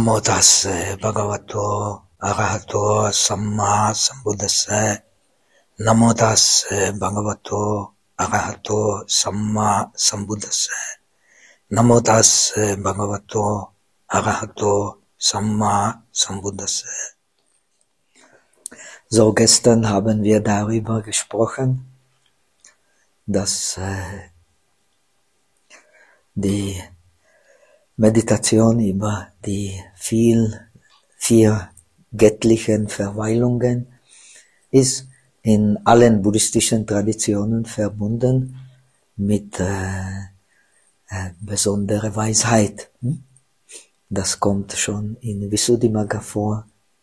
Namo tassa bhagavato arahato samma sambuddhassa. Namo tassa bhagavato arahato samma sambuddhassa. Namo tassa bhagavato arahato samma sambuddhassa. So, gestern haben wir darüber gesprochen, dass die Meditation über die vier göttlichen Verweilungen ist in allen buddhistischen Traditionen verbunden mit besonderer Weisheit. Das kommt schon in Visuddhimagga vor,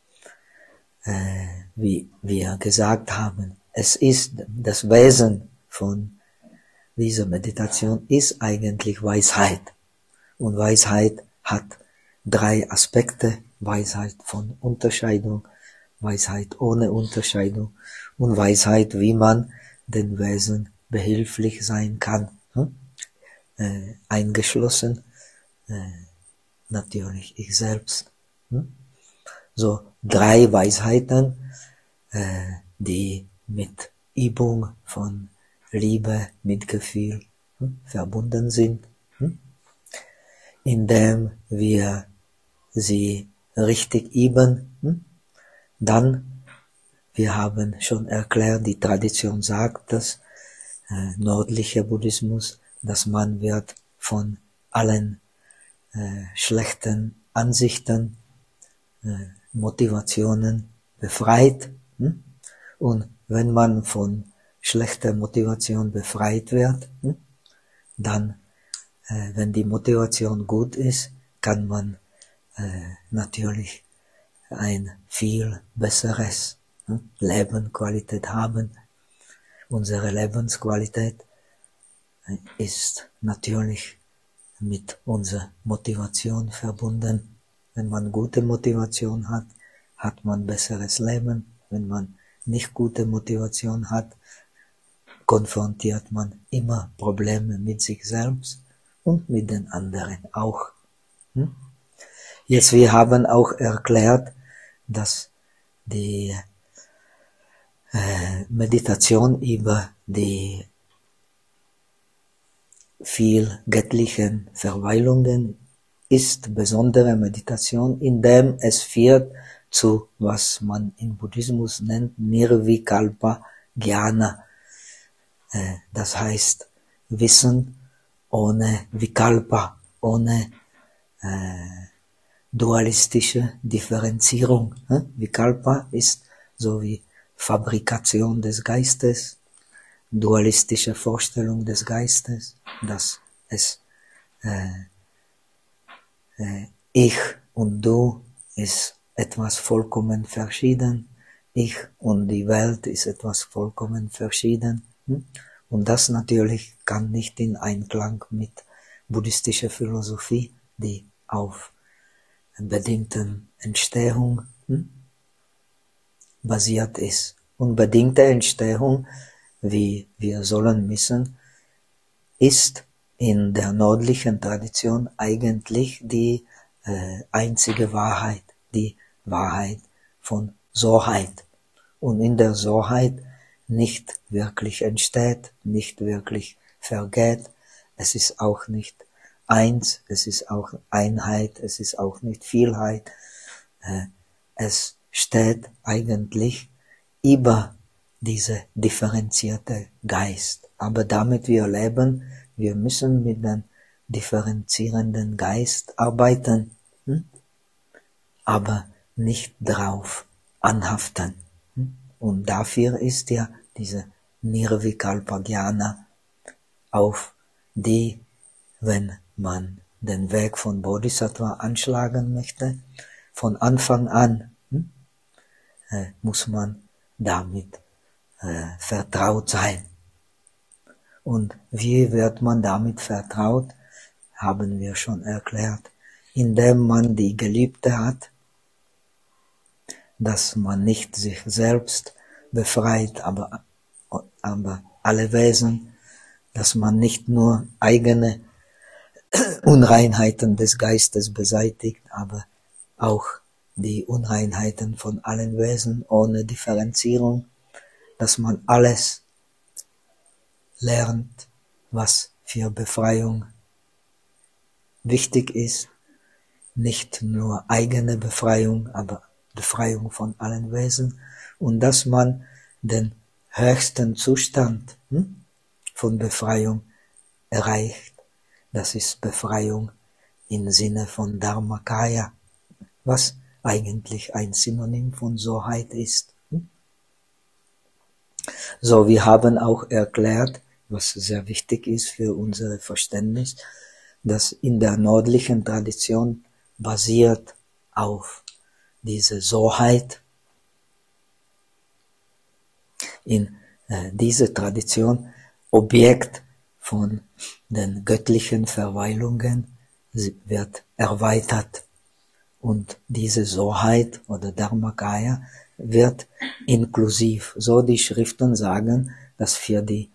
wie wir gesagt haben. Es ist das Wesen von dieser Meditation ist eigentlich Weisheit. Und Weisheit hat drei Aspekte: Weisheit von Unterscheidung, Weisheit ohne Unterscheidung und Weisheit, wie man den Wesen behilflich sein kann. Eingeschlossen natürlich ich selbst. So drei Weisheiten, die mit Übung von Liebe, Mitgefühl verbunden sind. Indem wir sie richtig üben, dann, wir haben schon erklärt, die Tradition sagt, dass nördlicher Buddhismus, dass man wird von allen schlechten Ansichten, Motivationen befreit. Und wenn man von schlechter Motivation befreit wird, dann wenn die Motivation gut ist, kann man natürlich ein viel besseres Lebensqualität haben. Unsere Lebensqualität ist natürlich mit unserer Motivation verbunden. Wenn man gute Motivation hat, hat man besseres Leben. Wenn man nicht gute Motivation hat, konfrontiert man immer Probleme mit sich selbst und mit den anderen auch. Jetzt, wir haben auch erklärt, dass die Meditation über die vier göttlichen Verweilungen ist besondere Meditation, indem es führt zu, was man im Buddhismus nennt, Nirvikalpa Jnana. Das heißt Wissen ohne Vikalpa, ohne dualistische Differenzierung. Vikalpa ist so wie Fabrikation des Geistes, dualistische Vorstellung des Geistes, dass es ich und du ist etwas vollkommen verschieden, ich und die Welt ist etwas vollkommen verschieden. Und das natürlich kann nicht in Einklang mit buddhistischer Philosophie, die auf bedingten Entstehung basiert ist. Und bedingte Entstehung, wie wir sollen wissen, ist in der nördlichen Tradition eigentlich die einzige Wahrheit, die Wahrheit von Soheit. Und in der Soheit nicht wirklich entsteht, nicht wirklich vergeht, es ist auch nicht eins, es ist auch Einheit, es ist auch nicht Vielheit, es steht eigentlich über diese differenzierte Geist. Aber damit wir leben, wir müssen mit dem differenzierenden Geist arbeiten, aber nicht drauf anhaften. Und dafür ist ja diese Nirvikalpa Jnana, auf die, wenn man den Weg von Bodhisattva anschlagen möchte, von Anfang an muss man damit vertraut sein. Und wie wird man damit vertraut, haben wir schon erklärt, indem man die Geliebte hat, dass man nicht sich selbst befreit, aber alle Wesen, dass man nicht nur eigene Unreinheiten des Geistes beseitigt, aber auch die Unreinheiten von allen Wesen ohne Differenzierung, dass man alles lernt, was für Befreiung wichtig ist, nicht nur eigene Befreiung, aber Befreiung von allen Wesen, und dass man den höchsten Zustand von Befreiung erreicht. Das ist Befreiung im Sinne von Dharmakaya, was eigentlich ein Synonym von Soheit ist. So, wir haben auch erklärt, was sehr wichtig ist für unser Verständnis, dass in der nördlichen Tradition basiert auf diese Soheit. In dieser Tradition Objekt von den göttlichen Verweilungen wird erweitert. Und diese Soheit oder Dharmakaya wird inklusiv. So die Schriften sagen, dass für die,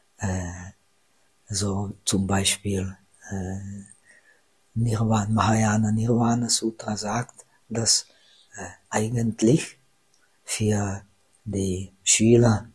so zum Beispiel Mahayana Nirvana Sutra sagt, dass eigentlich für die Schüler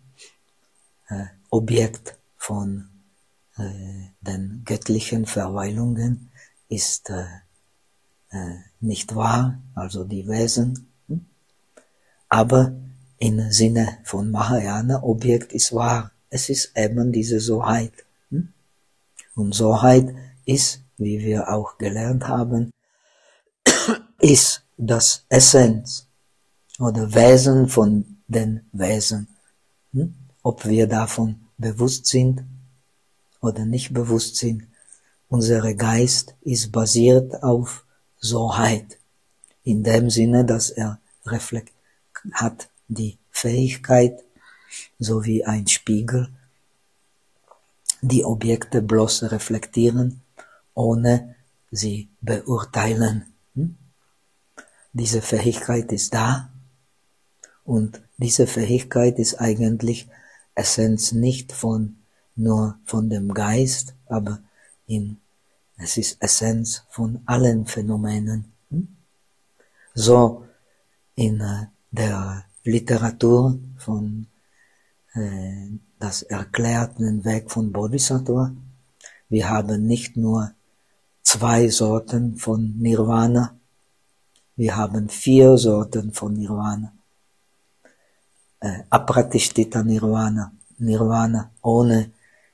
Objekt von den göttlichen Verweilungen ist nicht wahr, also die Wesen, aber im Sinne von Mahayana, Objekt ist wahr. Es ist eben diese Soheit. Und Soheit ist, wie wir auch gelernt haben, ist das Essenz oder Wesen von den Wesen. Ob wir davon bewusst sind oder nicht bewusst sind, unser Geist ist basiert auf Soheit. In dem Sinne, dass er hat die Fähigkeit, so wie ein Spiegel, die Objekte bloß reflektieren, ohne sie beurteilen. Diese Fähigkeit ist da, und diese Fähigkeit ist eigentlich Essenz nicht nur von dem Geist, aber es ist Essenz von allen Phänomenen. So in der Literatur von das erklärten Weg von Bodhisattva, wir haben nicht nur 2 Sorten von Nirvana, wir haben 4 Sorten von Nirvana. Apratishtita Nirvana, Nirvana ohne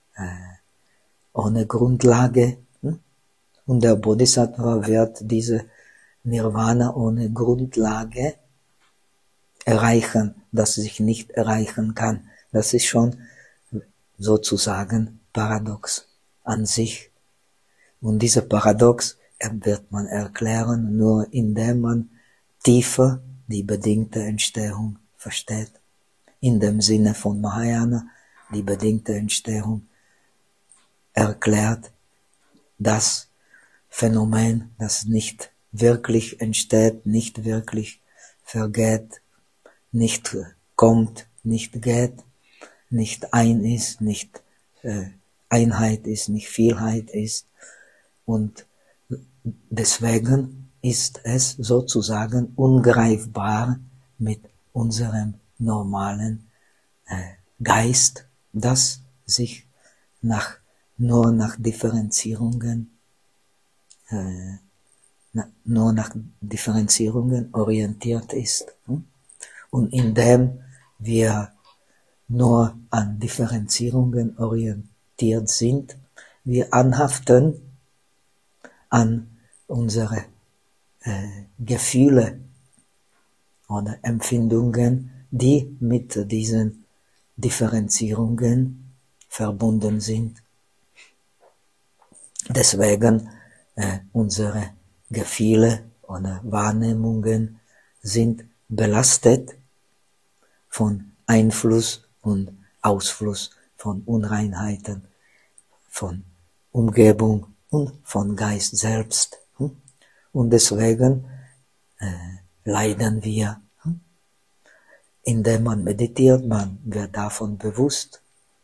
Grundlage, und der Bodhisattva wird diese Nirvana ohne Grundlage erreichen, das sich nicht erreichen kann. Das ist schon sozusagen paradox an sich. Und diese Paradox wird man erklären, nur indem man tiefer die bedingte Entstehung versteht. In dem Sinne von Mahayana, die bedingte Entstehung erklärt das Phänomen, das nicht wirklich entsteht, nicht wirklich vergeht, nicht kommt, nicht geht, nicht ein ist, nicht Einheit ist, nicht Vielheit ist. Und deswegen ist es sozusagen ungreifbar mit unserem normalen Geist, das sich nur nach Differenzierungen orientiert ist. Und indem wir nur an Differenzierungen orientiert sind, wir anhaften an unsere Gefühle oder Empfindungen, die mit diesen Differenzierungen verbunden sind. Deswegen unsere Gefühle oder Wahrnehmungen sind belastet von Einfluss und Ausfluss von Unreinheiten, von Umgebung und von Geist selbst. Und deswegen leiden wir. Indem man meditiert, man wird davon bewusst.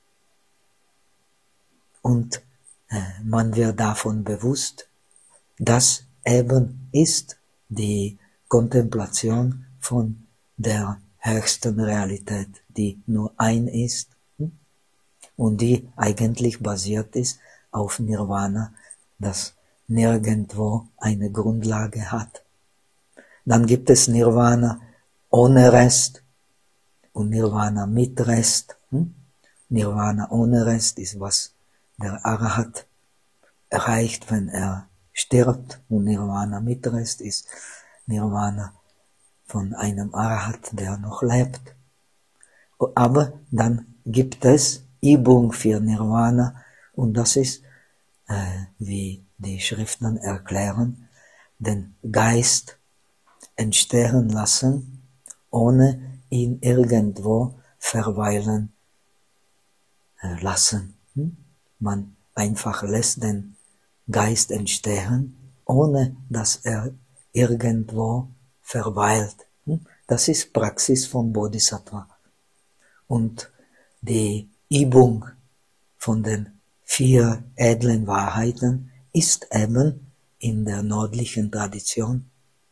Und man wird davon bewusst, dass eben ist, die Kontemplation von der höchsten Realität, die nur ein ist und die eigentlich basiert ist auf Nirvana, das nirgendwo eine Grundlage hat. Dann gibt es Nirvana ohne Rest und Nirvana mit Rest. Nirvana ohne Rest ist, was der Arahat erreicht, wenn er stirbt, und Nirvana mit Rest ist Nirvana von einem Arahat, der noch lebt. Aber dann gibt es Übung für Nirvana, und das ist, wie die Schriften erklären, den Geist entstehen lassen, ohne ihn irgendwo verweilen lassen. Man einfach lässt den Geist entstehen, ohne dass er irgendwo verweilt. Das ist Praxis von Bodhisattva. Und die Übung von den 4 edlen Wahrheiten ist eben in der nördlichen Tradition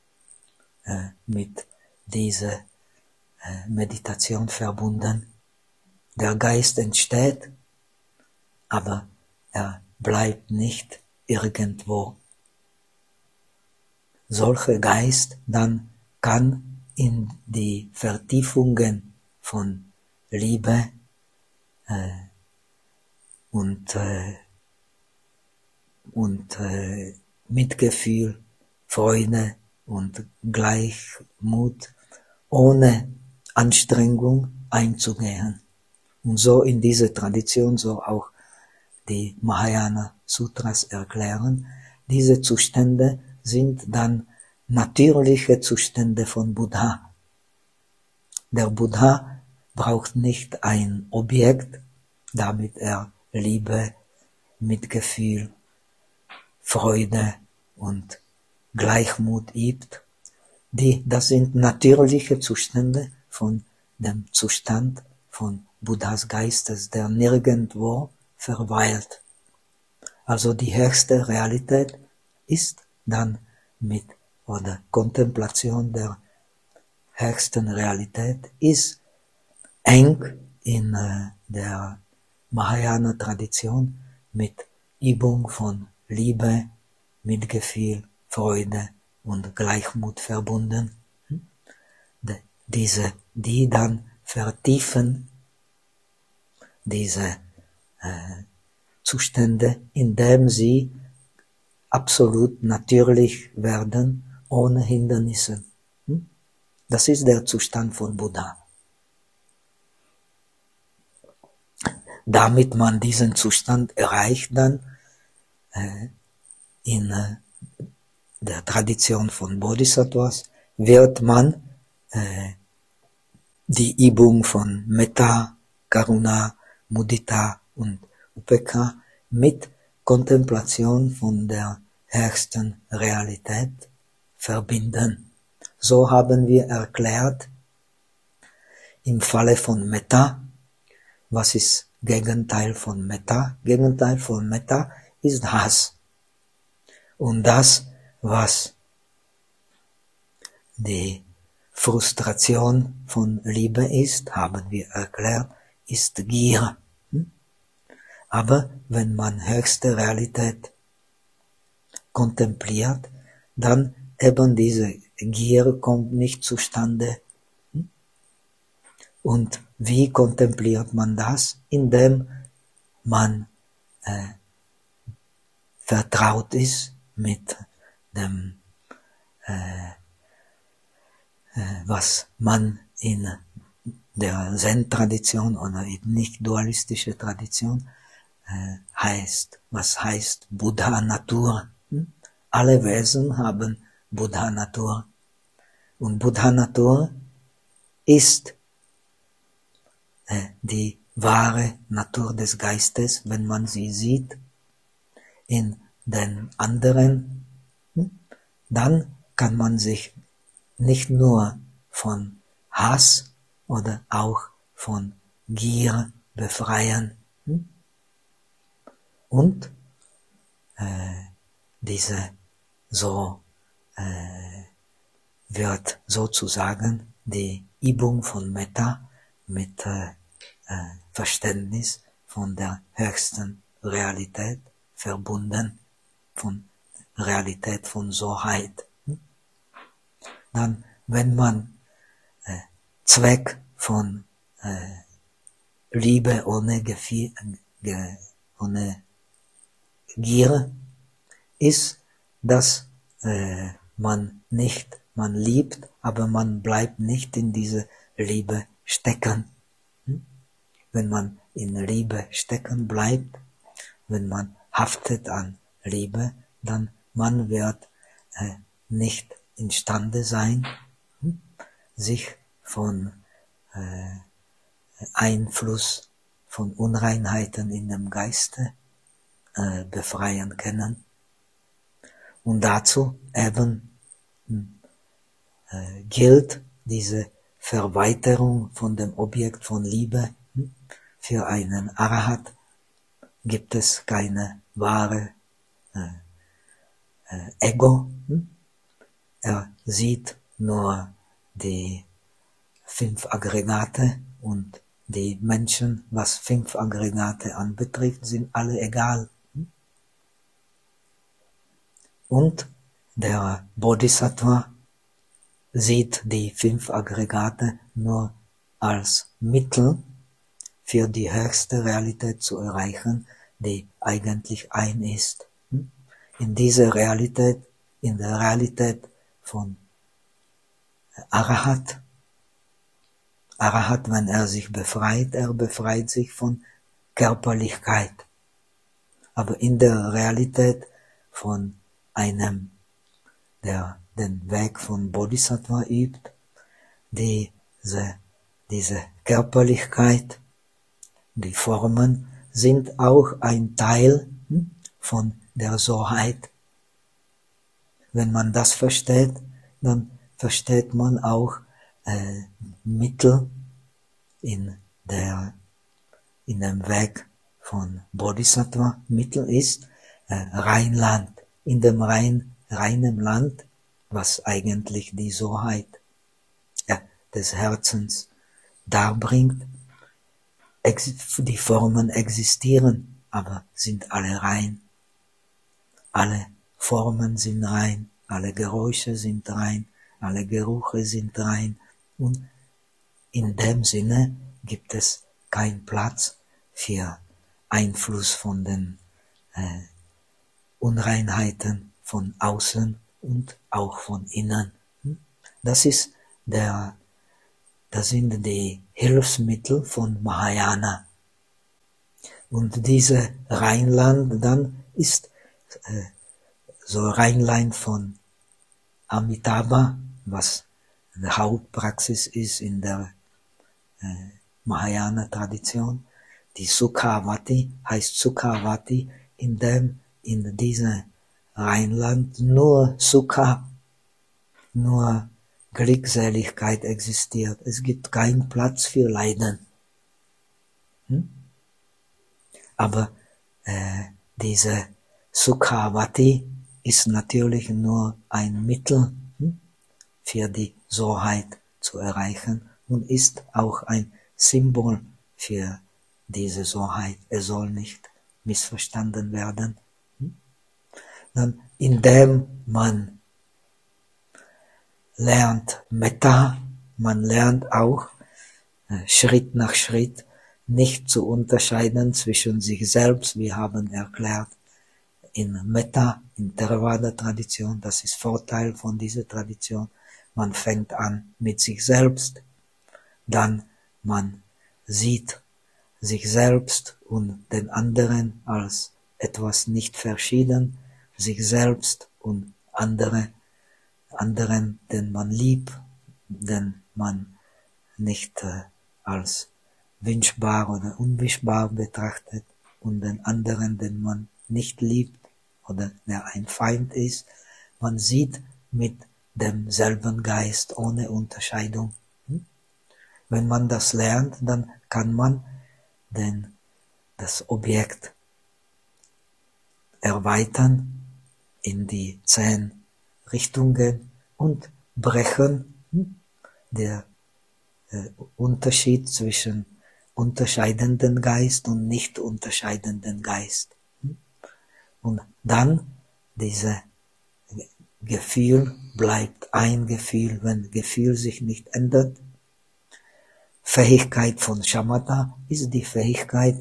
mit dieser Meditation verbunden. Der Geist entsteht, aber er bleibt nicht irgendwo. Solcher Geist dann kann in die Vertiefungen von Liebe und Mitgefühl, Freude und Gleichmut ohne Anstrengung einzugehen. Und so in diese Tradition, so auch die Mahayana Sutras erklären, diese Zustände sind dann natürliche Zustände von Buddha. Der Buddha braucht nicht ein Objekt, damit er Liebe, Mitgefühl, Freude und Gleichmut übt. Das sind natürliche Zustände von dem Zustand von Buddhas Geistes, der nirgendwo verweilt. Also die höchste Realität ist dann oder Kontemplation der höchsten Realität ist eng in der Mahayana-Tradition mit Übung von Liebe, Mitgefühl, Freude und Gleichmut verbunden. Die dann vertiefen diese Zustände, indem sie absolut natürlich werden, ohne Hindernisse. Das ist der Zustand von Buddha. Damit man diesen Zustand erreicht, dann in der Tradition von Bodhisattvas wird man die Übung von Metta, Karuna, Mudita und Upekkha mit Kontemplation von der höchsten Realität verbinden. So haben wir erklärt, im Falle von Metta, was ist Gegenteil von Metta? Gegenteil von Metta ist Hass. Und das, was die Frustration von Liebe ist, haben wir erklärt, ist Gier. Aber wenn man höchste Realität kontempliert, dann eben diese Gier kommt nicht zustande. Und wie kontempliert man das? Indem man vertraut ist mit dem, was man in der Zen-Tradition oder in nicht-dualistischer Tradition heißt. Was heißt Buddha-Natur? Alle Wesen haben Buddha-Natur. Und Buddha-Natur ist die wahre Natur des Geistes, wenn man sie sieht in den anderen, dann kann man sich nicht nur von Hass oder auch von Gier befreien. Und diese so wird sozusagen die Übung von Metta mit Verständnis von der höchsten Realität verbunden, von Realität von Soheit. Dann, wenn man Zweck von Liebe ohne Gier ist, dass man liebt, aber man bleibt nicht in diese Liebe stecken. Wenn man in Liebe stecken bleibt, wenn man haftet an Liebe, dann man wird nicht imstande sein, sich von Einfluss von Unreinheiten in dem Geiste befreien können. Und dazu eben gilt diese Verweiterung von dem Objekt von Liebe. Für einen Arahat gibt es keine wahre Ego. Er sieht nur die 5 Aggregate und die Menschen, was 5 Aggregate anbetrifft, sind alle egal. Und der Bodhisattva sieht die 5 Aggregate nur als Mittel für die höchste Realität zu erreichen, die eigentlich ein ist. In dieser Realität, in der Realität von Arahat, wenn er sich befreit, er befreit sich von Körperlichkeit. Aber in der Realität von einem, der den Weg von Bodhisattva übt, diese Körperlichkeit, die Formen sind auch ein Teil von der Soheit. Wenn man das versteht, dann versteht man auch Mittel in dem Weg von Bodhisattva. Mittel ist Reinland. In dem reinen Land, was eigentlich die Soheit des Herzens darbringt. Die Formen existieren, aber sind alle rein. Alle Formen sind rein, alle Geräusche sind rein, alle Gerüche sind rein. Und in dem Sinne gibt es keinen Platz für Einfluss von den Unreinheiten von außen und auch von innen. Das sind die Hilfsmittel von Mahayana. Und diese Reinland dann ist so Reinland von Amitabha, was die Hauptpraxis ist in der Mahayana-Tradition. Die Sukhavati heißt Sukhavati, indem in diesem Reinland nur Sukha, nur Glückseligkeit existiert. Es gibt keinen Platz für Leiden. Aber diese Sukhavati ist natürlich nur ein Mittel für die Soheit zu erreichen und ist auch ein Symbol für diese Soheit. Es soll nicht missverstanden werden. Dann, indem man lernt Metta, man lernt auch Schritt nach Schritt nicht zu unterscheiden zwischen sich selbst. Wir haben erklärt, in Metta, in Theravada-Tradition, das ist Vorteil von dieser Tradition, man fängt an mit sich selbst, dann man sieht sich selbst und den anderen als etwas nicht verschieden, sich selbst und anderen, den man liebt, den man nicht als wünschbar oder unwünschbar betrachtet, und den anderen, den man nicht liebt oder der ein Feind ist. Man sieht mit demselben Geist ohne Unterscheidung. Wenn man das lernt, dann kann man das Objekt erweitern in die 10 Richtungen und brechen, der Unterschied zwischen unterscheidenden Geist und nicht unterscheidenden Geist. Und dann diese Gefühl bleibt ein Gefühl, wenn Gefühl sich nicht ändert. Fähigkeit von Shamatha ist die Fähigkeit,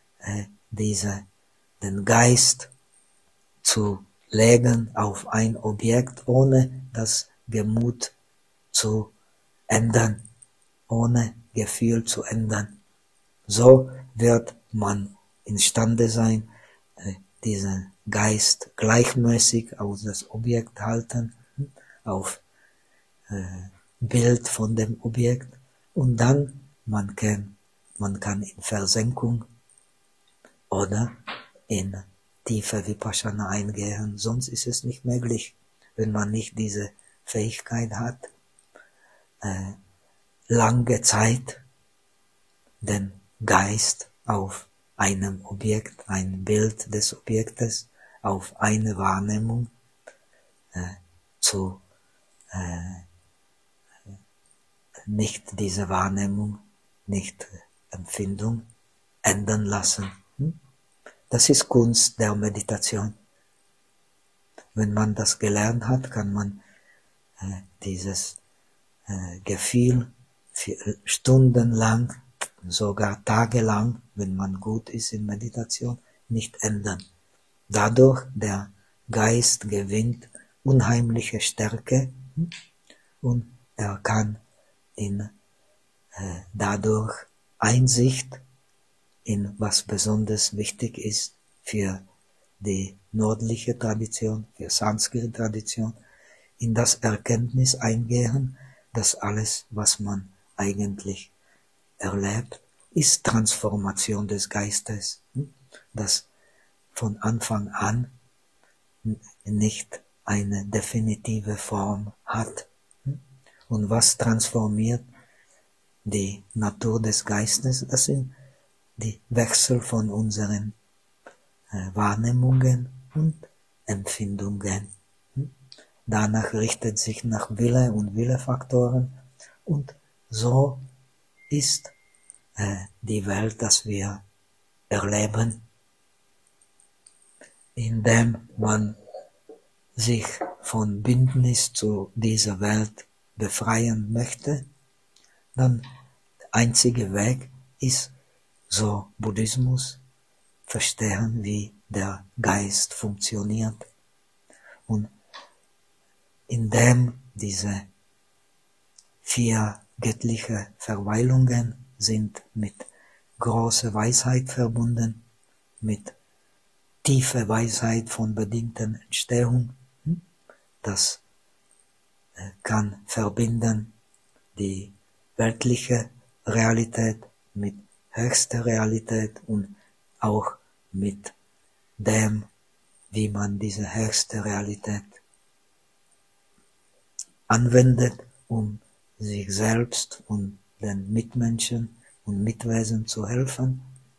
den Geist zu legen auf ein Objekt, ohne das Gemut zu ändern, ohne Gefühl zu ändern. So wird man imstande sein, diesen Geist gleichmäßig auf das Objekt halten, auf Bild von dem Objekt, und dann man kann in Versenkung oder in tiefe Vipassana eingehen, sonst ist es nicht möglich, wenn man nicht diese Fähigkeit hat, lange Zeit den Geist auf einem Objekt, ein Bild des Objektes, auf eine Wahrnehmung nicht diese Wahrnehmung, nicht Empfindung ändern lassen. Das ist Kunst der Meditation. Wenn man das gelernt hat, kann man dieses Gefühl stundenlang, sogar tagelang, wenn man gut ist in Meditation, nicht ändern. Dadurch der Geist gewinnt unheimliche Stärke und er kann dadurch Einsicht in was besonders wichtig ist für die nördliche Tradition, für Sanskrit-Tradition, in das Erkenntnis eingehen, dass alles, was man eigentlich erlebt, ist Transformation des Geistes, das von Anfang an nicht eine definitive Form hat. Und was transformiert die Natur des Geistes? Das sind die Wechsel von unseren Wahrnehmungen und Empfindungen. Danach richtet sich nach Wille und Willefaktoren, und so ist die Welt, das wir erleben, indem man sich von Bündnis zu dieser Welt befreien möchte, dann der einzige Weg ist, so Buddhismus, verstehen, wie der Geist funktioniert. Und indem diese 4 göttliche Verweilungen sind mit großer Weisheit verbunden, mit tiefer Weisheit von bedingten Entstehung, das kann verbinden die weltliche Realität mit höchster Realität und auch mit dem, wie man diese höchste Realität anwendet, um sich selbst und den Mitmenschen und Mitwesen zu helfen.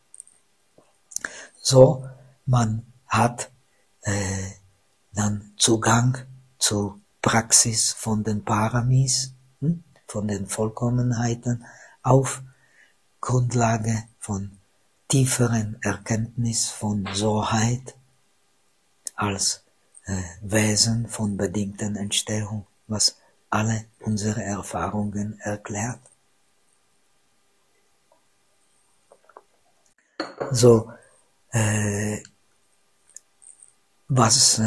So, man hat dann Zugang zur Praxis von den Paramis, von den Vollkommenheiten, auf Grundlage von tieferen Erkenntnis von Soheit als Wesen von bedingten Entstehung, was alle unsere Erfahrungen erklärt. So, was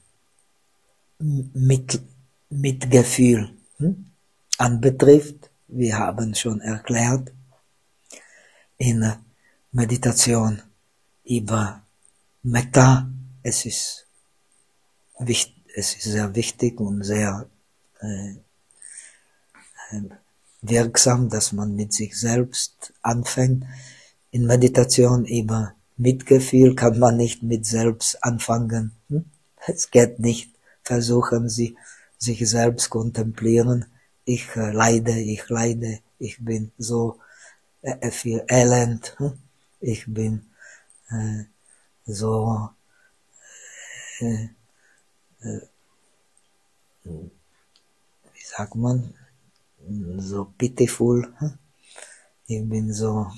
Mitgefühl anbetrifft, wir haben schon erklärt in Meditation über Metta, es ist sehr wichtig und sehr wirksam, dass man mit sich selbst anfängt. In Meditation über Mitgefühl kann man nicht mit selbst anfangen. Es geht nicht. Versuchen Sie, sich selbst kontemplieren. Ich leide, ich bin so viel elend, ich bin so wie sagt man, so pitiful, ich bin so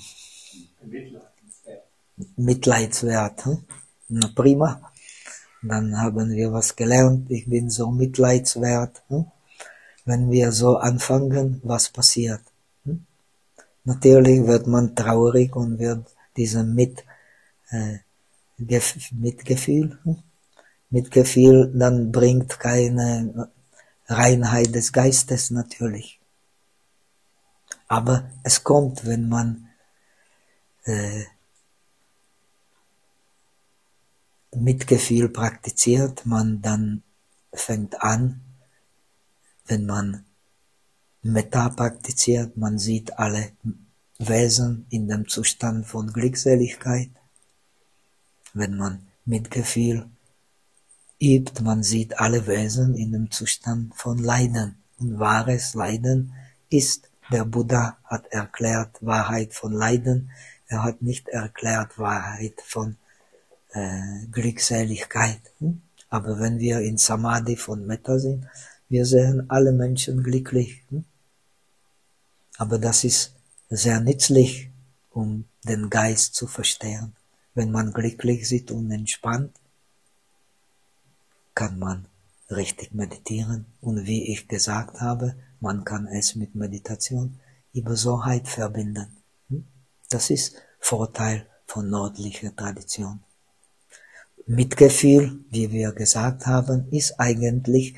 mitleidswert. Na prima, dann haben wir was gelernt, ich bin so mitleidswert. Wenn wir so anfangen, was passiert? Natürlich wird man traurig und wird diesem Mitgefühl dann bringt keine Reinheit des Geistes natürlich. Aber es kommt, wenn man Mitgefühl praktiziert, man dann fängt an, wenn man Metta praktiziert, man sieht alle Wesen in dem Zustand von Glückseligkeit. Wenn man Mitgefühl übt, man sieht alle Wesen in dem Zustand von Leiden. Und wahres Leiden ist, der Buddha hat erklärt Wahrheit von Leiden, er hat nicht erklärt Wahrheit von Glückseligkeit. Aber wenn wir in Samadhi von Metta sind, wir sehen alle Menschen glücklich. Aber das ist sehr nützlich, um den Geist zu verstehen. Wenn man glücklich sitzt und entspannt, kann man richtig meditieren. Und wie ich gesagt habe, man kann es mit Meditation über Soheit verbinden. Das ist Vorteil von nördlicher Tradition. Mitgefühl, wie wir gesagt haben, ist eigentlich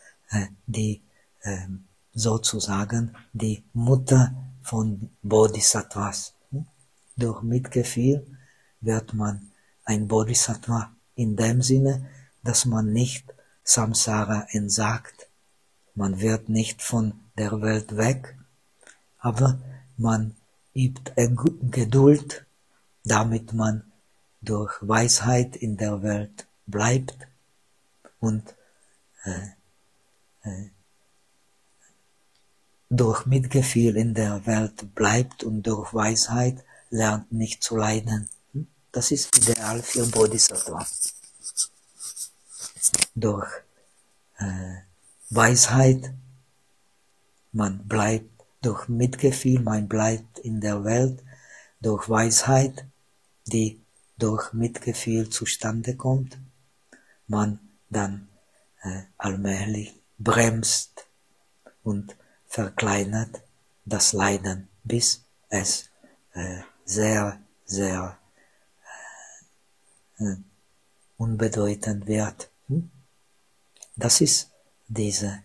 sozusagen die Mutter von Bodhisattvas. Durch Mitgefühl wird man ein Bodhisattva in dem Sinne, dass man nicht Samsara entsagt. Man wird nicht von der Welt weg, aber man übt Geduld, damit man durch Weisheit in der Welt bleibt und durch Mitgefühl in der Welt bleibt und durch Weisheit lernt nicht zu leiden. Das ist ideal für Bodhisattva. Durch Weisheit, man bleibt durch Mitgefühl, man bleibt in der Welt, durch Weisheit, die durch Mitgefühl zustande kommt, man dann allmählich bremst und verkleinert das Leiden, bis es sehr, sehr unbedeutend wird. Das ist dieser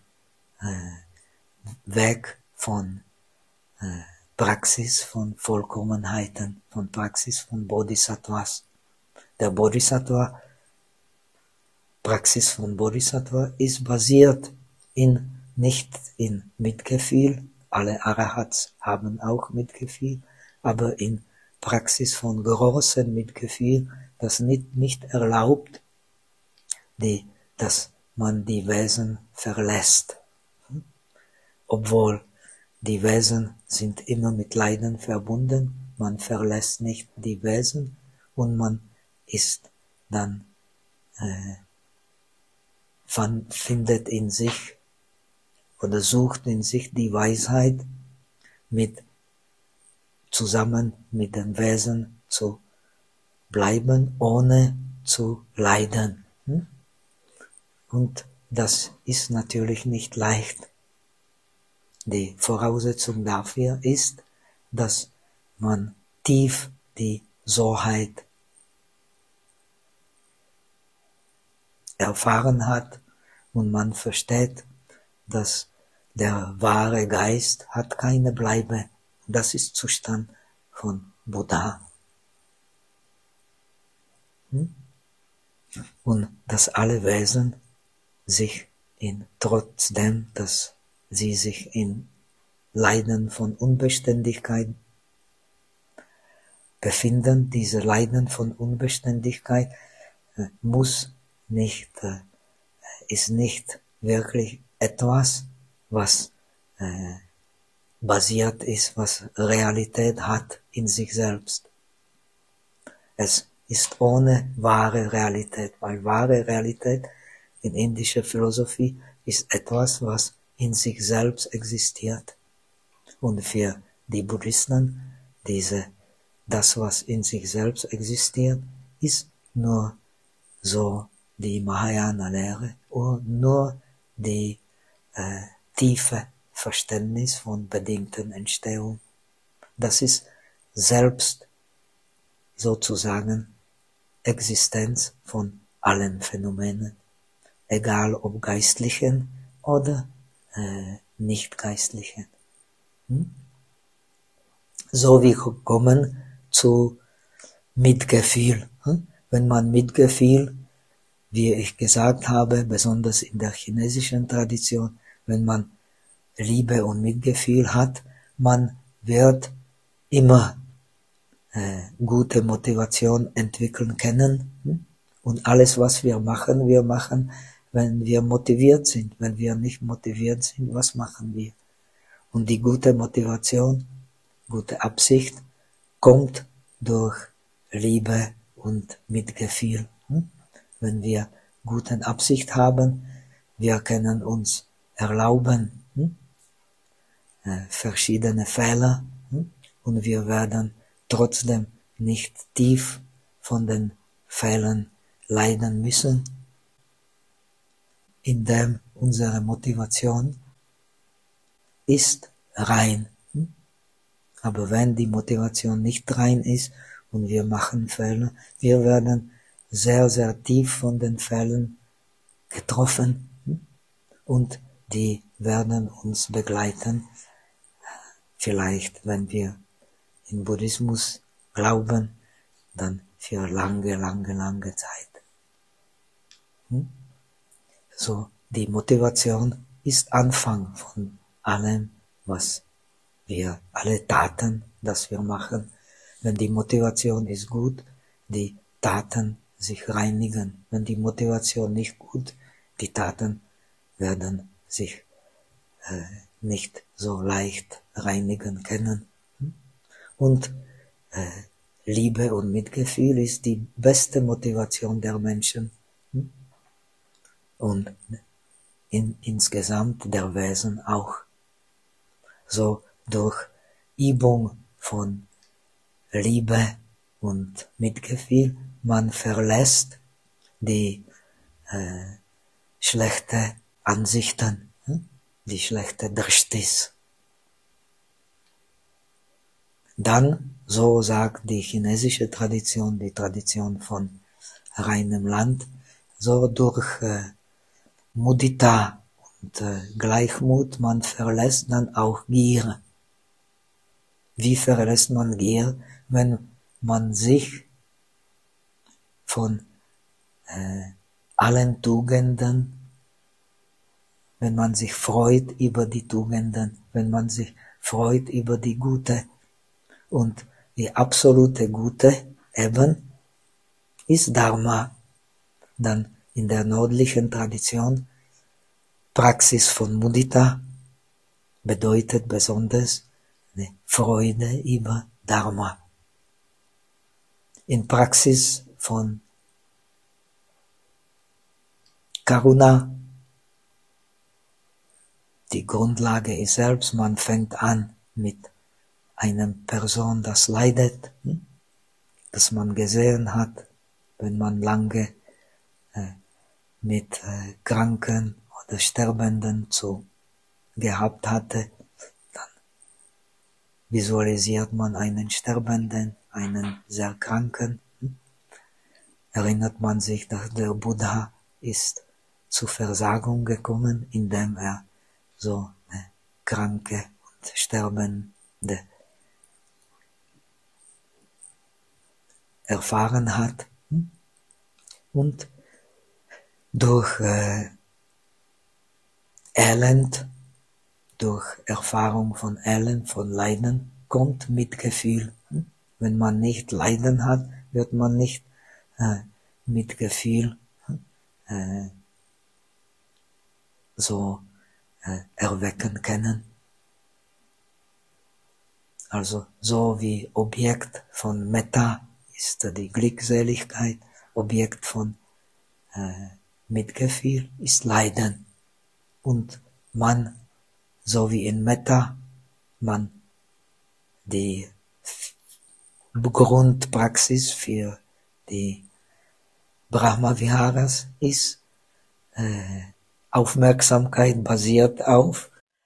Weg von Praxis von Vollkommenheiten, von Praxis von Bodhisattvas. Der Bodhisattva, Praxis von Bodhisattva ist basiert nicht in Mitgefühl, alle Arahats haben auch Mitgefühl, aber in Praxis von großem Mitgefühl, das nicht erlaubt, dass man die Wesen verlässt. Obwohl die Wesen sind immer mit Leiden verbunden, man verlässt nicht die Wesen und man ist dann findet in sich oder sucht in sich die Weisheit, zusammen mit den Wesen zu bleiben, ohne zu leiden. Und das ist natürlich nicht leicht. Die Voraussetzung dafür ist, dass man tief die Soheit erfahren hat und man versteht, dass der wahre Geist hat keine Bleibe. Das ist Zustand von Buddha. Und dass alle Wesen sich trotzdem, dass sie sich in Leiden von Unbeständigkeit befinden, diese Leiden von Unbeständigkeit ist nicht wirklich etwas, was basiert ist, was Realität hat in sich selbst. Es ist ohne wahre Realität, weil wahre Realität in indischer Philosophie ist etwas, was in sich selbst existiert. Und für die Buddhisten, das, was in sich selbst existiert, ist nur so die Mahayana-Lehre und nur die tiefe Verständnis von bedingten Entstehung. Das ist selbst sozusagen Existenz von allen Phänomenen, egal ob geistlichen oder nicht geistlichen. So wie kommen zu Mitgefühl. Wenn man Mitgefühl, wie ich gesagt habe, besonders in der chinesischen Tradition, wenn man Liebe und Mitgefühl hat, man wird immer gute Motivation entwickeln können. Und alles, was wir machen, wenn wir motiviert sind. Wenn wir nicht motiviert sind, was machen wir? Und die gute Motivation, gute Absicht kommt durch Liebe und Mitgefühl. Wenn wir gute Absicht haben, wir können uns erlauben, verschiedene Fehler, und wir werden trotzdem nicht tief von den Fehlern leiden müssen, indem unsere Motivation ist rein. Aber wenn die Motivation nicht rein ist und wir machen Fehler, wir werden sehr, sehr tief von den Fehlern getroffen und die werden uns begleiten. Vielleicht, wenn wir im Buddhismus glauben, dann für lange, lange, lange Zeit. So, die Motivation ist Anfang von allem, was wir, alle Taten, das wir machen. Wenn die Motivation ist gut, die Taten sich reinigen. Wenn die Motivation nicht gut, die Taten werden sich nicht so leicht reinigen können. Und Liebe und Mitgefühl ist die beste Motivation der Menschen und insgesamt der Wesen auch. So durch Übung von Liebe und Mitgefühl, man verlässt die schlechte Ansichten, die schlechte Drishtis. Dann, so sagt die chinesische Tradition, die Tradition von reinem Land, so durch Mudita und Gleichmut, man verlässt dann auch Gier. Wie verlässt man Gier, wenn man sich von allen Tugenden, wenn man sich freut über die Tugenden, wenn man sich freut über die Gute, und die absolute Gute eben ist Dharma. Dann in der nördlichen Tradition Praxis von Mudita bedeutet besonders eine Freude über Dharma. In Praxis von Karuna, die Grundlage ist selbst, man fängt an mit einer Person, das leidet, das man gesehen hat, wenn man lange mit Kranken oder Sterbenden gehabt hatte, dann visualisiert man einen Sterbenden, einen sehr Kranken. Erinnert man sich, dass der Buddha ist zur Versagung gekommen, indem er so eine Kranke und Sterbende erfahren hat. Und durch Elend, durch Erfahrung von Elend, von Leiden, kommt Mitgefühl. Wenn man nicht Leiden hat, wird man nicht Mitgefühl erwecken können. Also so wie Objekt von Metta ist die Glückseligkeit, Objekt von Mitgefühl ist Leiden. Und man so wie in Metta man die Grundpraxis für die Brahma-Viharas ist, Aufmerksamkeit basiert auf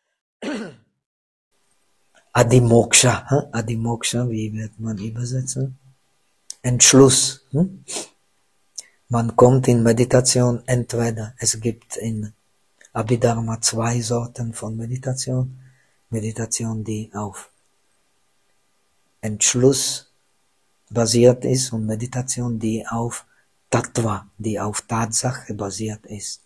Adimoksha. Adimoksha, wie wird man übersetzen? Entschluss. Man kommt in Meditation entweder, es gibt in Abhidharma 2 Sorten von Meditation. Meditation, die auf Entschluss basiert ist und Meditation, die auf Tattva, die auf Tatsache basiert ist.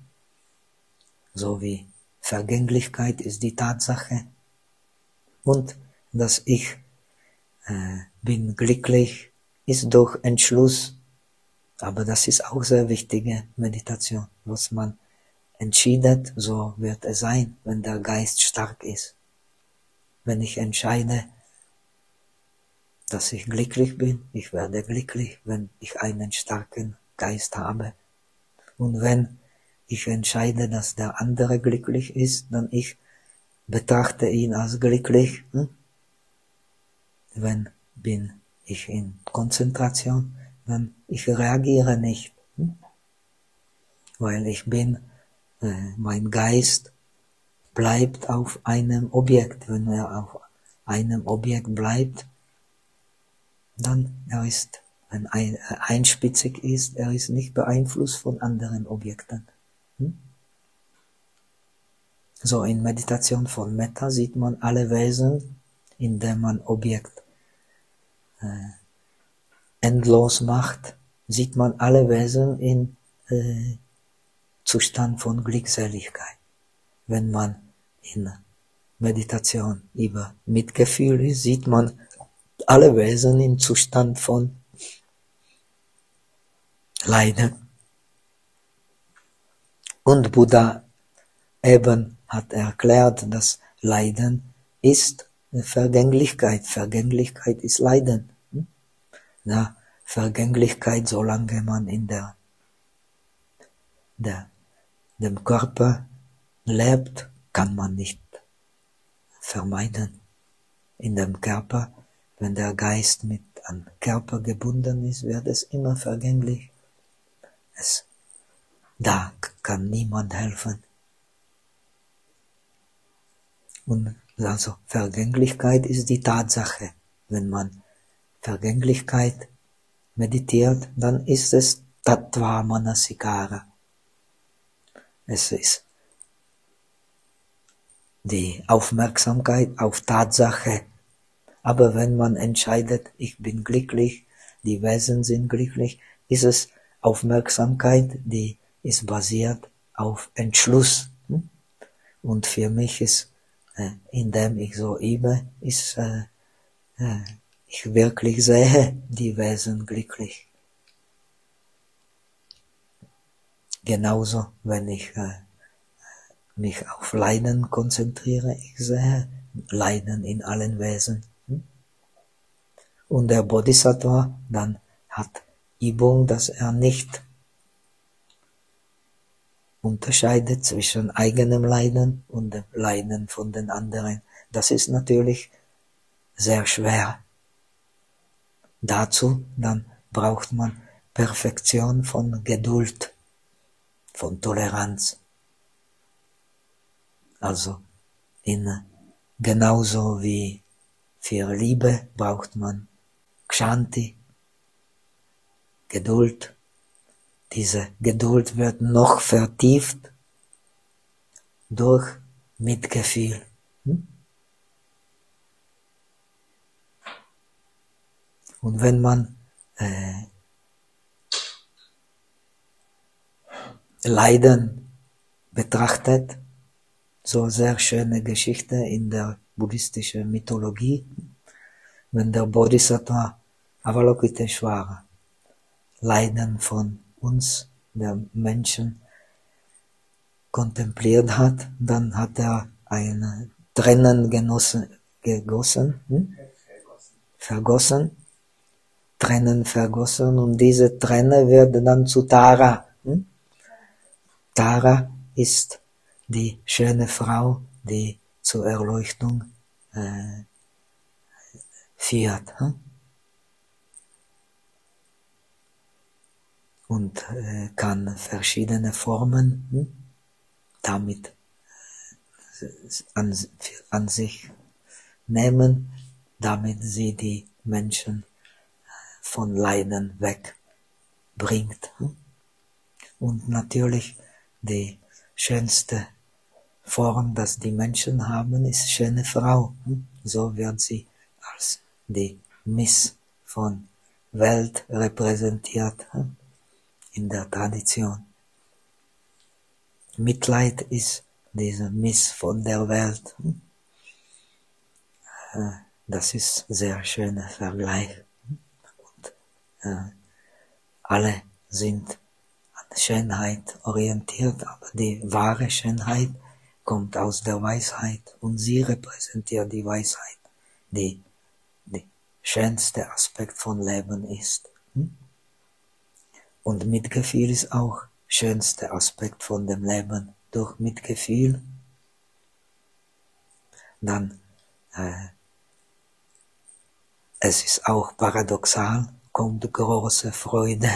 So wie Vergänglichkeit ist die Tatsache und dass ich bin glücklich ist durch Entschluss, aber das ist auch sehr wichtige Meditation, was man entscheidet, so wird es sein, wenn der Geist stark ist. Wenn ich entscheide, dass ich glücklich bin, ich werde glücklich, wenn ich einen starken Geist habe. Und wenn ich entscheide, dass der andere glücklich ist, dann ich betrachte ihn als glücklich. Wenn bin ich in Konzentration, dann ich reagiere nicht, weil ich bin, mein Geist bleibt auf einem Objekt. Wenn er auf einem Objekt bleibt, dann er ist, wenn er einspitzig ist, er ist nicht beeinflusst von anderen Objekten. So in Meditation von Metta sieht man alle Wesen, indem man Objekt endlos macht, sieht man alle Wesen in Zustand von Glückseligkeit. Wenn man in Meditation über Mitgefühl ist, sieht man alle Wesen im Zustand von Leiden. Und Buddha eben hat erklärt, dass Leiden ist Vergänglichkeit. Vergänglichkeit ist Leiden. Ja, Vergänglichkeit, solange man in dem Körper lebt, kann man nicht vermeiden. In dem Körper, wenn der Geist mit an Körper gebunden ist, wird es immer vergänglich. Da kann niemand helfen. Und also Vergänglichkeit ist die Tatsache. Wenn man Vergänglichkeit meditiert, dann ist es Tattva Manasikara. Es ist die Aufmerksamkeit auf Tatsache. Aber wenn man entscheidet, ich bin glücklich, die Wesen sind glücklich, ist es Aufmerksamkeit, die ist basiert auf Entschluss. Und für mich ist, indem ich so übe, ist, ich wirklich sehe die Wesen glücklich. Genauso, wenn ich mich auf Leiden konzentriere, ich sehe Leiden in allen Wesen. Und der Bodhisattva dann hat Übung, dass er nicht unterscheidet zwischen eigenem Leiden und dem Leiden von den anderen. Das ist natürlich sehr schwer. Dazu dann braucht man Perfektion von Geduld, von Toleranz. Also genauso wie für Liebe braucht man Kshanti, Geduld. Diese Geduld wird noch vertieft durch Mitgefühl. Und wenn man Leiden betrachtet, so sehr schöne Geschichte in der buddhistischen Mythologie, wenn der Bodhisattva Avalokiteshvara Leiden von uns, der Menschen, kontempliert hat, dann hat er eine Tränen vergossen und diese Träne wird dann zu Tara. Tara ist die schöne Frau, die zur Erleuchtung führt. Und kann verschiedene Formen damit an sich nehmen, damit sie die Menschen von Leiden wegbringt. Und natürlich die schönste Form, dass die Menschen haben, ist schöne Frau. So wird sie als die Miss von Welt repräsentiert in der Tradition. Mitleid ist diese Miss von der Welt. Das ist ein sehr schöner Vergleich. Und, alle sind an Schönheit orientiert, aber die wahre Schönheit kommt aus der Weisheit und sie repräsentiert die Weisheit, die schönste Aspekt von Leben ist. Und Mitgefühl ist auch schönste Aspekt von dem Leben. Durch Mitgefühl dann es ist auch paradoxal, kommt große Freude.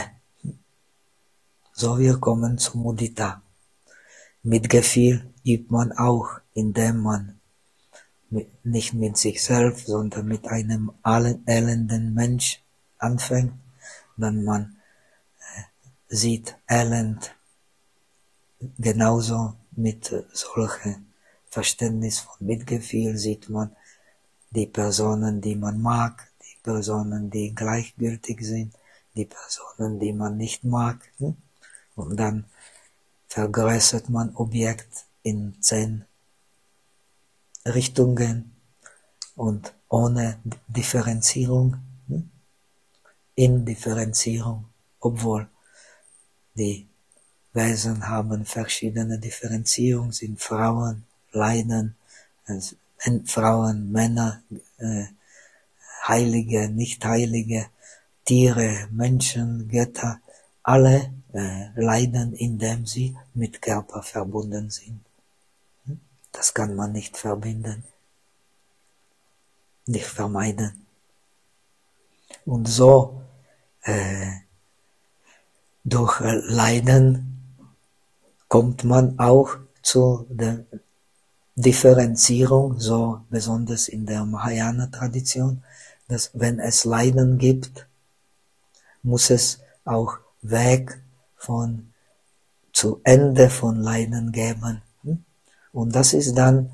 So wir kommen zu Mudita. Mitgefühl übt man auch, indem man nicht mit sich selbst, sondern mit einem elenden Mensch anfängt. Dann man sieht Elend genauso mit solchem Verständnis von Mitgefühl sieht man die Personen, die man mag, die Personen, die gleichgültig sind, die Personen, die man nicht mag. Und dann vergrößert man Objekt in 10 Richtungen und ohne Differenzierung, Indifferenzierung, obwohl die Wesen haben verschiedene Differenzierungen, sind Frauen, Leiden, Frauen, Männer, Heilige, Nicht-Heilige, Tiere, Menschen, Götter, alle leiden, indem sie mit Körper verbunden sind. Das kann man nicht verbinden, nicht vermeiden. Und so durch Leiden kommt man auch zu der Differenzierung, so besonders in der Mahayana-Tradition, dass wenn es Leiden gibt, muss es auch Weg zu Ende von Leiden geben. Und das ist dann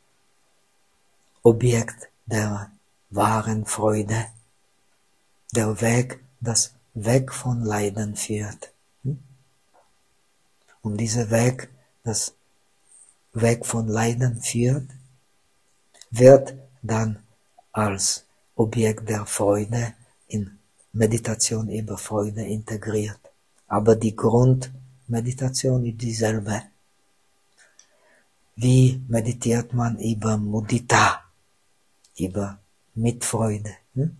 Objekt der wahren Freude, der Weg, das weg von Leiden führt. Und dieser Weg, das weg von Leiden führt, wird dann als Objekt der Freude in Meditation über Freude integriert. Aber die Grundmeditation ist dieselbe. Wie meditiert man über Mudita, über Mitfreude?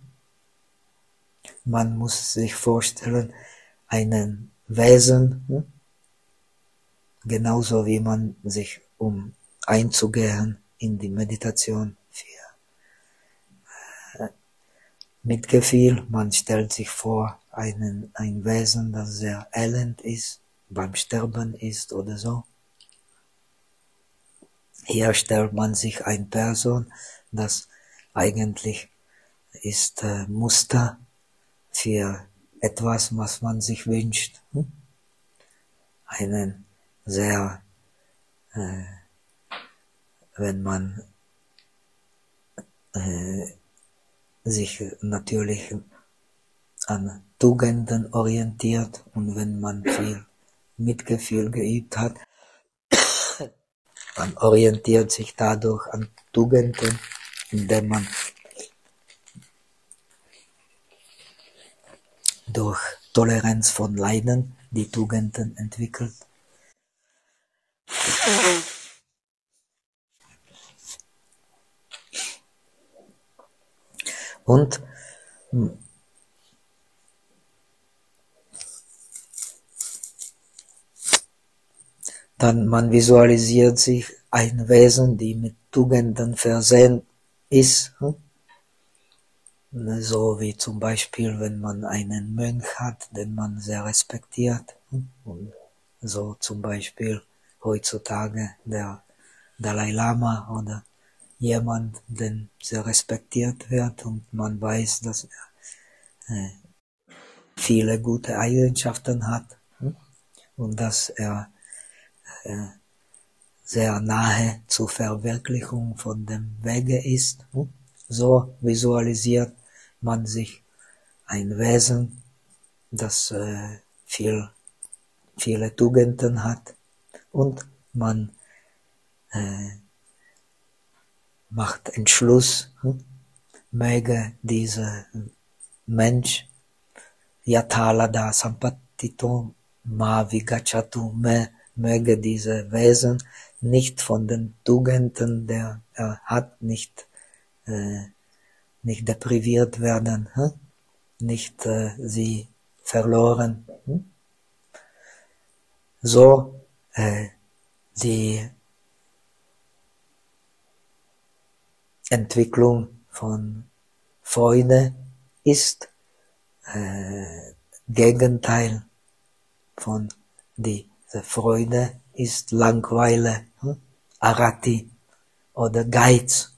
Man muss sich vorstellen, einen Wesen, genauso wie man sich, um einzugehen in die Meditation für Mitgefühl, man stellt sich vor, ein Wesen, das sehr elend ist, beim Sterben ist oder so. Hier stellt man sich eine Person, das eigentlich ist Muster für etwas, was man sich wünscht. Einen sehr, wenn man sich natürlich an Tugenden orientiert und wenn man viel Mitgefühl geübt hat, man orientiert sich dadurch an Tugenden, indem man durch Toleranz von Leiden die Tugenden entwickelt. Und dann man visualisiert sich ein Wesen, die mit Tugenden versehen ist. So wie zum Beispiel, wenn man einen Mönch hat, den man sehr respektiert. Und so zum Beispiel heutzutage der Dalai Lama oder jemand, den sehr respektiert wird und man weiß, dass er viele gute Eigenschaften hat und dass er sehr nahe zur Verwirklichung von dem Wege ist. So visualisiert man sich ein Wesen, das viele Tugenden hat und man macht Entschluss, möge dieser Mensch Yatalada Sampatito Ma Vigachatu möge diese Wesen nicht von den Tugenden, der er hat, nicht depriviert werden, nicht sie verloren. So die Entwicklung von Freude ist Gegenteil von dieser Freude ist Langeweile, Arati oder Geiz.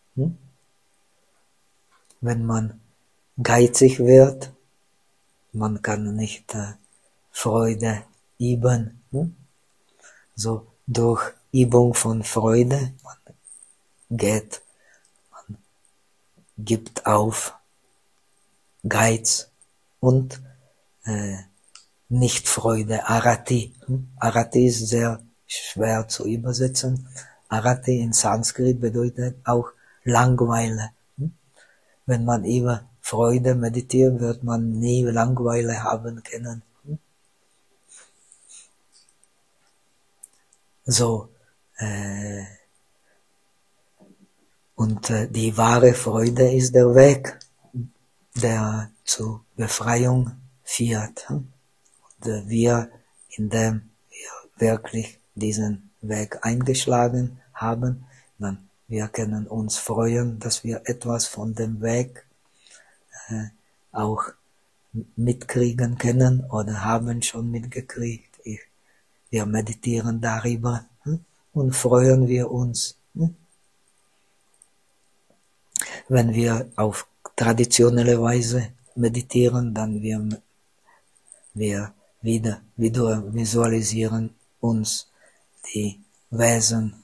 Wenn man geizig wird, man kann nicht Freude üben. So durch Übung von Freude, man gibt auf Geiz und Nicht-Freude, Arati. Arati ist sehr schwer zu übersetzen. Arati in Sanskrit bedeutet auch Langeweile. Wenn man über Freude meditiert, wird man nie Langeweile haben können. So, und die wahre Freude ist der Weg, der zur Befreiung führt. Und wir, indem wir wirklich diesen Weg eingeschlagen haben, dann wir können uns freuen, dass wir etwas von dem Weg auch mitkriegen können oder haben schon mitgekriegt. Wir meditieren darüber und freuen wir uns. Wenn wir auf traditionelle Weise meditieren, dann wir wieder visualisieren uns die Wesen,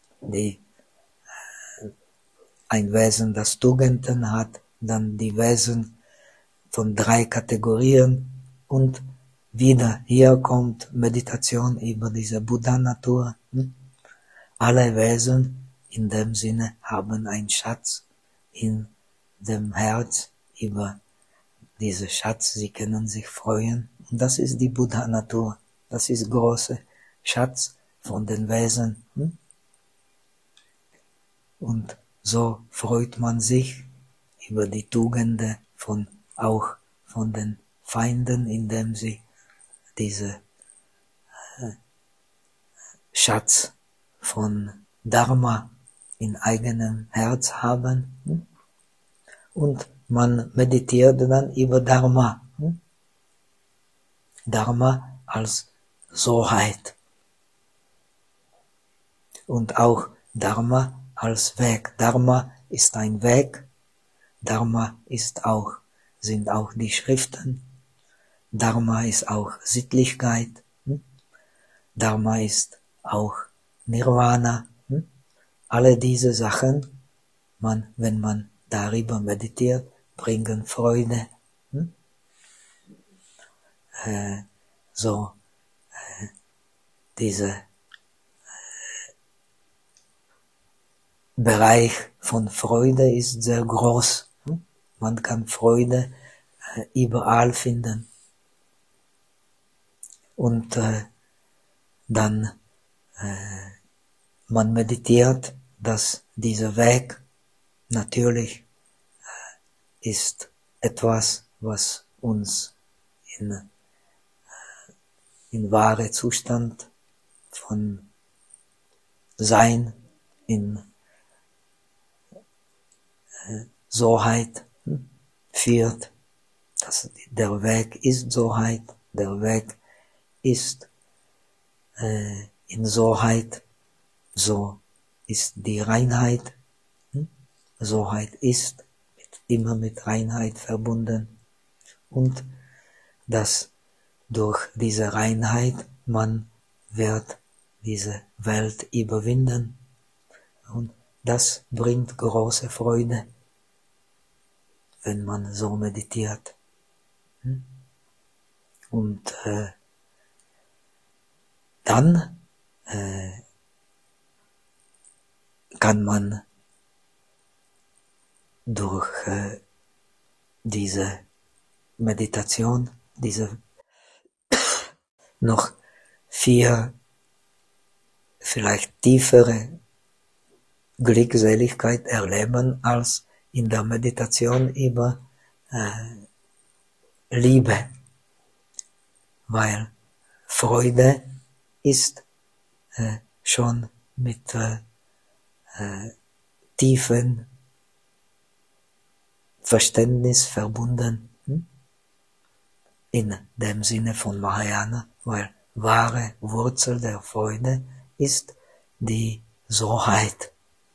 ein Wesen, das Tugenden hat, dann die Wesen von 3 Kategorien und wieder hier kommt Meditation über diese Buddha-Natur. Alle Wesen in dem Sinne haben einen Schatz in dem Herz über diesen Schatz. Sie können sich freuen. Und das ist die Buddha-Natur. Das ist große Schatz von den Wesen. Und so freut man sich über die Tugenden auch von den Feinden, indem sie diese Schatz von Dharma in eigenem Herz haben. Und man meditiert dann über Dharma. Dharma als Soheit. Und auch Dharma als Weg. Dharma ist ein Weg. Dharma sind auch die Schriften. Dharma ist auch Sittlichkeit. Dharma ist auch Nirvana. Alle diese Sachen, wenn man darüber meditiert, bringen Freude. Dieser Bereich von Freude ist sehr groß. Man kann Freude überall finden. Und dann man meditiert, dass dieser Weg natürlich ist etwas, was uns in wahre Zustand von Sein, in Soheit führt. Der Weg ist Soheit, der Weg ist in Soheit, so ist die Reinheit. Soheit ist immer mit Reinheit verbunden und dass durch diese Reinheit man wird diese Welt überwinden und das bringt große Freude, wenn man so meditiert. Und dann kann man durch diese Meditation, diese noch 4 vielleicht tiefere Glückseligkeit erleben als in der Meditation über Liebe, weil Freude ist schon mit tiefen Verständnis verbunden, in dem Sinne von Mahayana, weil wahre Wurzel der Freude ist die Soheit.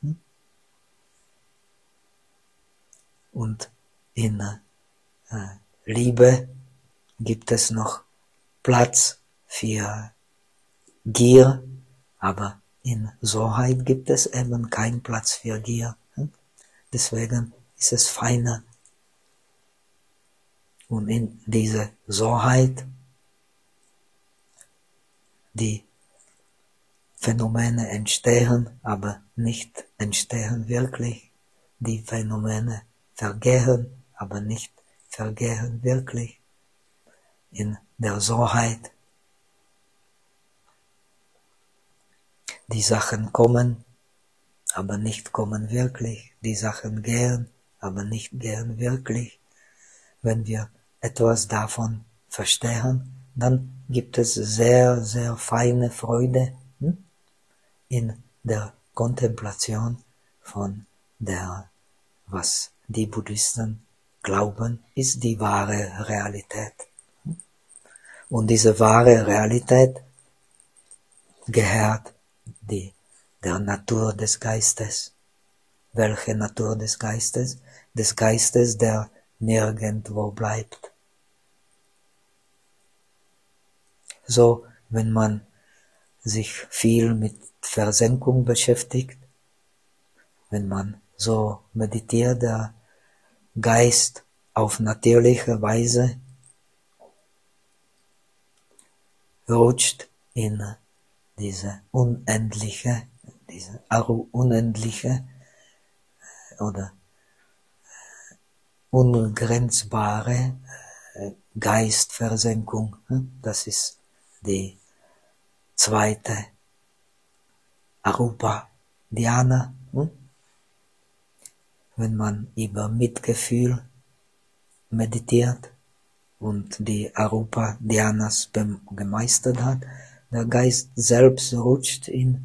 Und in Liebe gibt es noch Platz für Gier, aber in Soheit gibt es eben keinen Platz für Gier. Deswegen ist es feiner. Und in dieser Soheit, die Phänomene entstehen, aber nicht entstehen wirklich. Die Phänomene vergehen, aber nicht vergehen wirklich. In der Soheit, die Sachen kommen, aber nicht kommen wirklich. Die Sachen gehen, aber nicht gehen wirklich. Wenn wir etwas davon verstehen, dann gibt es sehr, sehr feine Freude in der Kontemplation von der, was die Buddhisten glauben, ist die wahre Realität. Und diese wahre Realität gehört der Natur des Geistes. Welche Natur des Geistes? Des Geistes, der nirgendwo bleibt. So, wenn man sich viel mit Versenkung beschäftigt, wenn man so meditiert, der Geist auf natürliche Weise rutscht in diese unendliche oder ungrenzbare Geistversenkung. Das ist die zweite Arupa Dhyana. Wenn man über Mitgefühl meditiert und die Arupa Dhyanas gemeistert hat, der Geist selbst rutscht in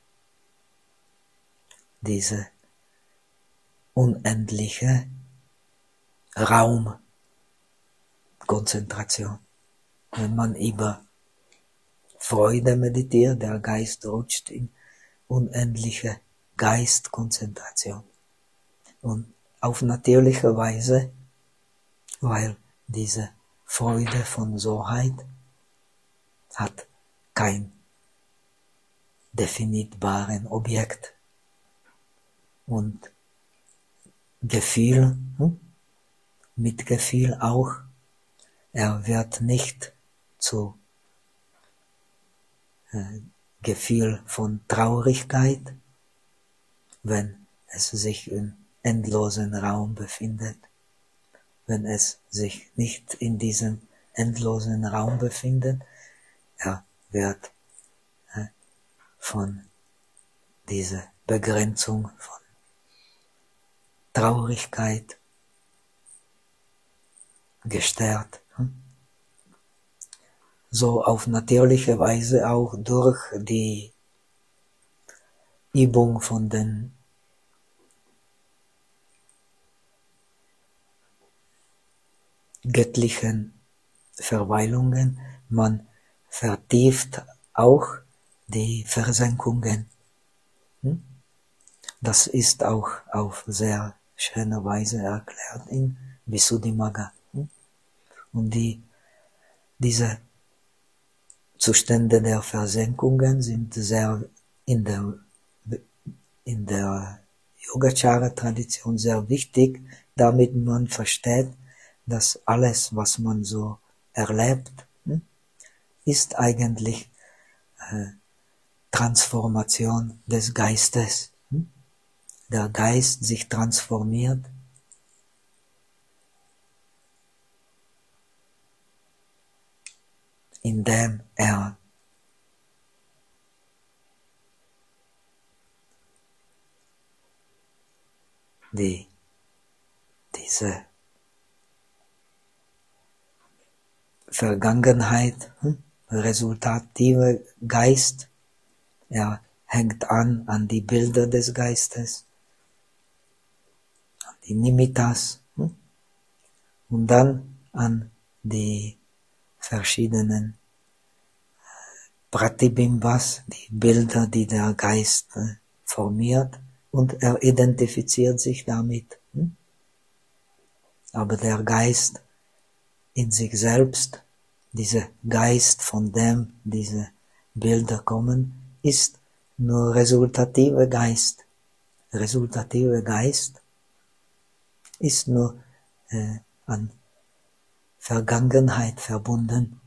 diese unendliche Raumkonzentration. Wenn man über Freude meditiert, der Geist rutscht in unendliche Geistkonzentration. Und auf natürliche Weise, weil diese Freude von Soheit hat kein definitbaren Objekt. Und Gefühl, Mitgefühl auch, er wird nicht zu Gefühl von Traurigkeit, wenn es sich im endlosen Raum befindet. Wenn es sich nicht in diesem endlosen Raum befindet, er wird von dieser Begrenzung von Traurigkeit gestört. So auf natürliche Weise auch durch die Übung von den göttlichen Verweilungen, man vertieft auch die Versenkungen. Das ist auch auf sehr schöne Weise erklärt in Visuddhimagga. Und diese Zustände der Versenkungen sind sehr in der Yogacara-Tradition sehr wichtig, damit man versteht, dass alles, was man so erlebt, ist eigentlich Transformation des Geistes. Der Geist sich transformiert indem er diese Vergangenheit, resultative Geist, er hängt an die Bilder des Geistes, an die Nimittas und dann an die verschiedenen Pratibimbas, die Bilder, die der Geist formiert, und er identifiziert sich damit. Aber der Geist in sich selbst, dieser Geist, von dem diese Bilder kommen, ist nur resultative Geist. Resultative Geist ist nur an Vergangenheit verbunden.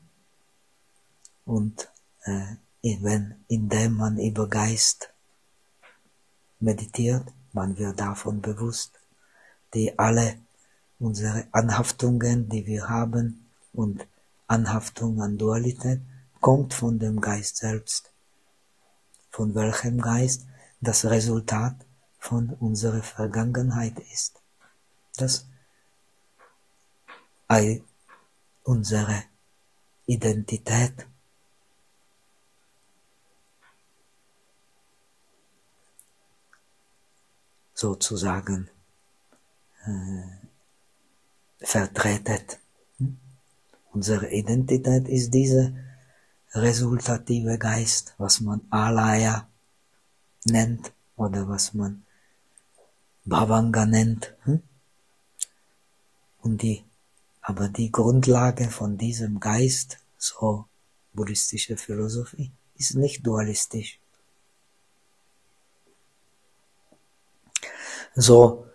Und indem man über Geist meditiert, man wird davon bewusst, die alle unsere Anhaftungen, die wir haben, und Anhaftung an Dualität, kommt von dem Geist selbst. Von welchem Geist das Resultat von unserer Vergangenheit ist. Das unsere Identität sozusagen vertretet. Unsere Identität ist dieser resultative Geist, was man Alaya nennt oder was man Bhavanga nennt. Aber die Grundlage von diesem Geist, so buddhistische Philosophie, ist nicht dualistisch. So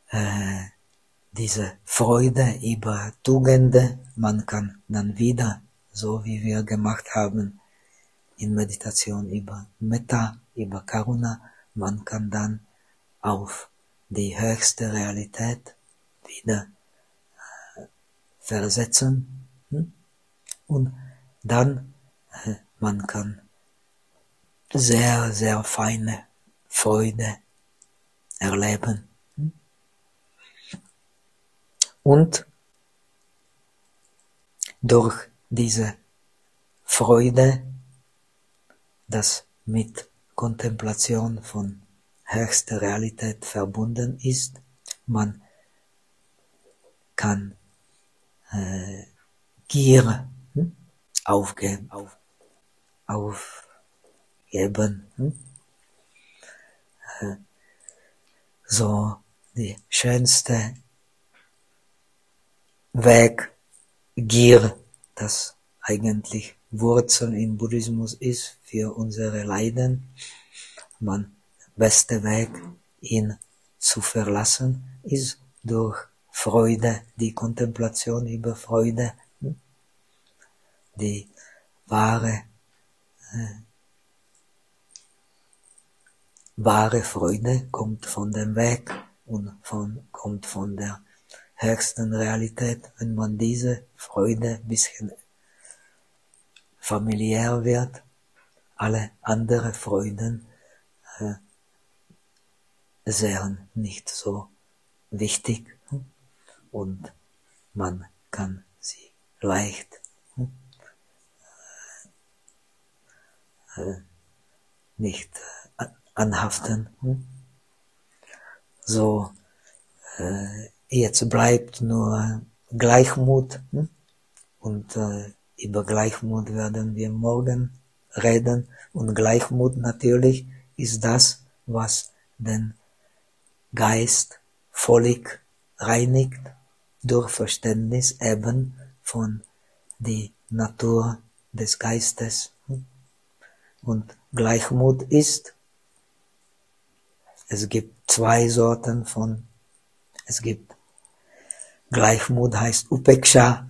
diese Freude über Tugende, man kann dann wieder, so wie wir gemacht haben in Meditation über Metta, über Karuna, man kann dann auf die höchste Realität wieder versetzen und dann man kann sehr, sehr feine Freude erleben. Und durch diese Freude, das mit Kontemplation von höchster Realität verbunden ist, man kann Gier aufgeben. So die schönste Weg, Gier, das eigentlich Wurzel im Buddhismus ist für unsere Leiden, beste Weg, ihn zu verlassen, ist durch Freude, die Kontemplation über Freude, die wahre Freude kommt von dem Weg und kommt von der höchsten Realität. Wenn man diese Freude ein bisschen familiär wird, alle andere Freuden wären nicht so wichtig und man kann sie leicht nicht anhaften. So, jetzt bleibt nur Gleichmut, und über Gleichmut werden wir morgen reden. Und Gleichmut natürlich ist das, was den Geist völlig reinigt durch Verständnis eben von die Natur des Geistes. Und Gleichmut ist, es gibt zwei Sorten von, es gibt Gleichmut heißt Upeksha.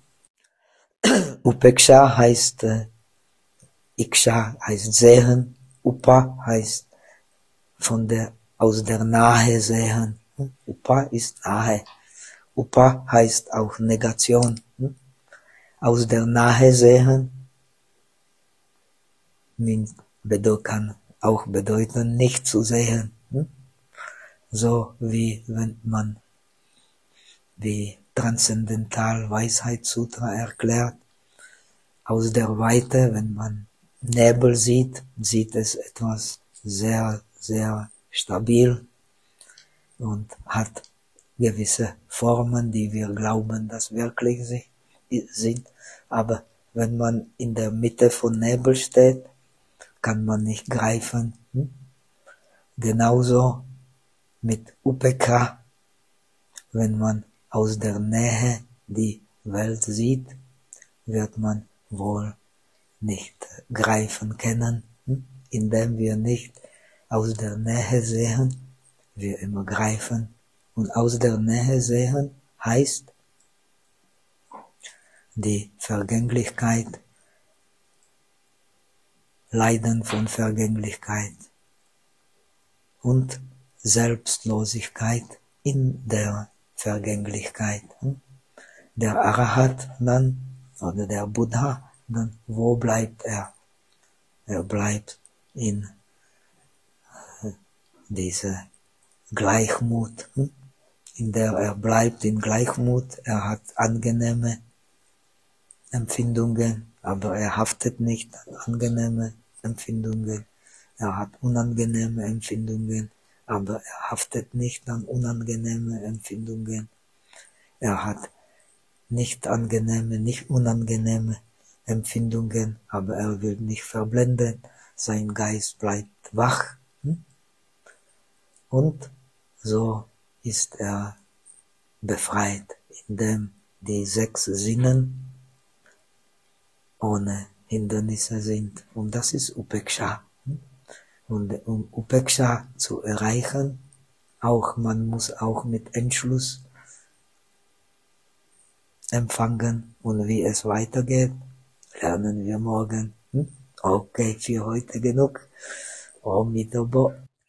Upeksha heißt Iksha heißt sehen, Upa heißt aus der Nahe sehen. Upa ist Nahe. Upa heißt auch Negation. Aus der Nahe sehen kann auch bedeuten, nicht zu sehen. So wie wenn man, wie Transzendental Weisheit Sutra erklärt, aus der Weite, wenn man Nebel sieht, sieht es etwas sehr, sehr stabil und hat gewisse Formen, die wir glauben, dass wirklich sind. Aber wenn man in der Mitte von Nebel steht, kann man nicht greifen. Genauso mit Upeka, wenn man aus der Nähe die Welt sieht, wird man wohl nicht greifen können, indem wir nicht aus der Nähe sehen, wir immer greifen. Und aus der Nähe sehen heißt die Vergänglichkeit, Leiden von Vergänglichkeit und Selbstlosigkeit in der Vergänglichkeit. Der Arahat dann, oder der Buddha, dann wo bleibt er? Er bleibt in dieser Gleichmut, in der er bleibt in Gleichmut. Er hat angenehme Empfindungen, aber er haftet nicht an angenehme Empfindungen. Er hat unangenehme Empfindungen, aber er haftet nicht an unangenehme Empfindungen. Er hat nicht angenehme, nicht unangenehme Empfindungen, aber er will nicht verblenden. Sein Geist bleibt wach. Und so ist er befreit, indem die 6 Sinnen ohne Hindernisse sind. Und das ist Upeksha. Und um Upeksha zu erreichen, man muss auch mit Entschluss empfangen. Und wie es weitergeht, lernen wir morgen. Okay, für heute genug. Om Mitobo.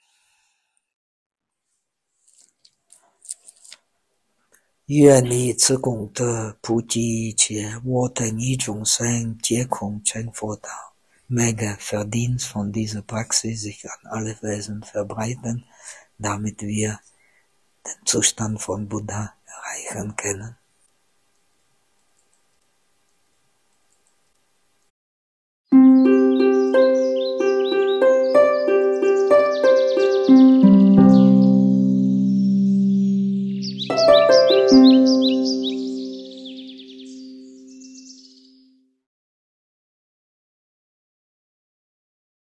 愿你此功德普及一切我等一众生，皆空成佛道。Möge Verdienst von dieser Praxis sich an alle Wesen verbreiten, damit wir den Zustand von Buddha erreichen können.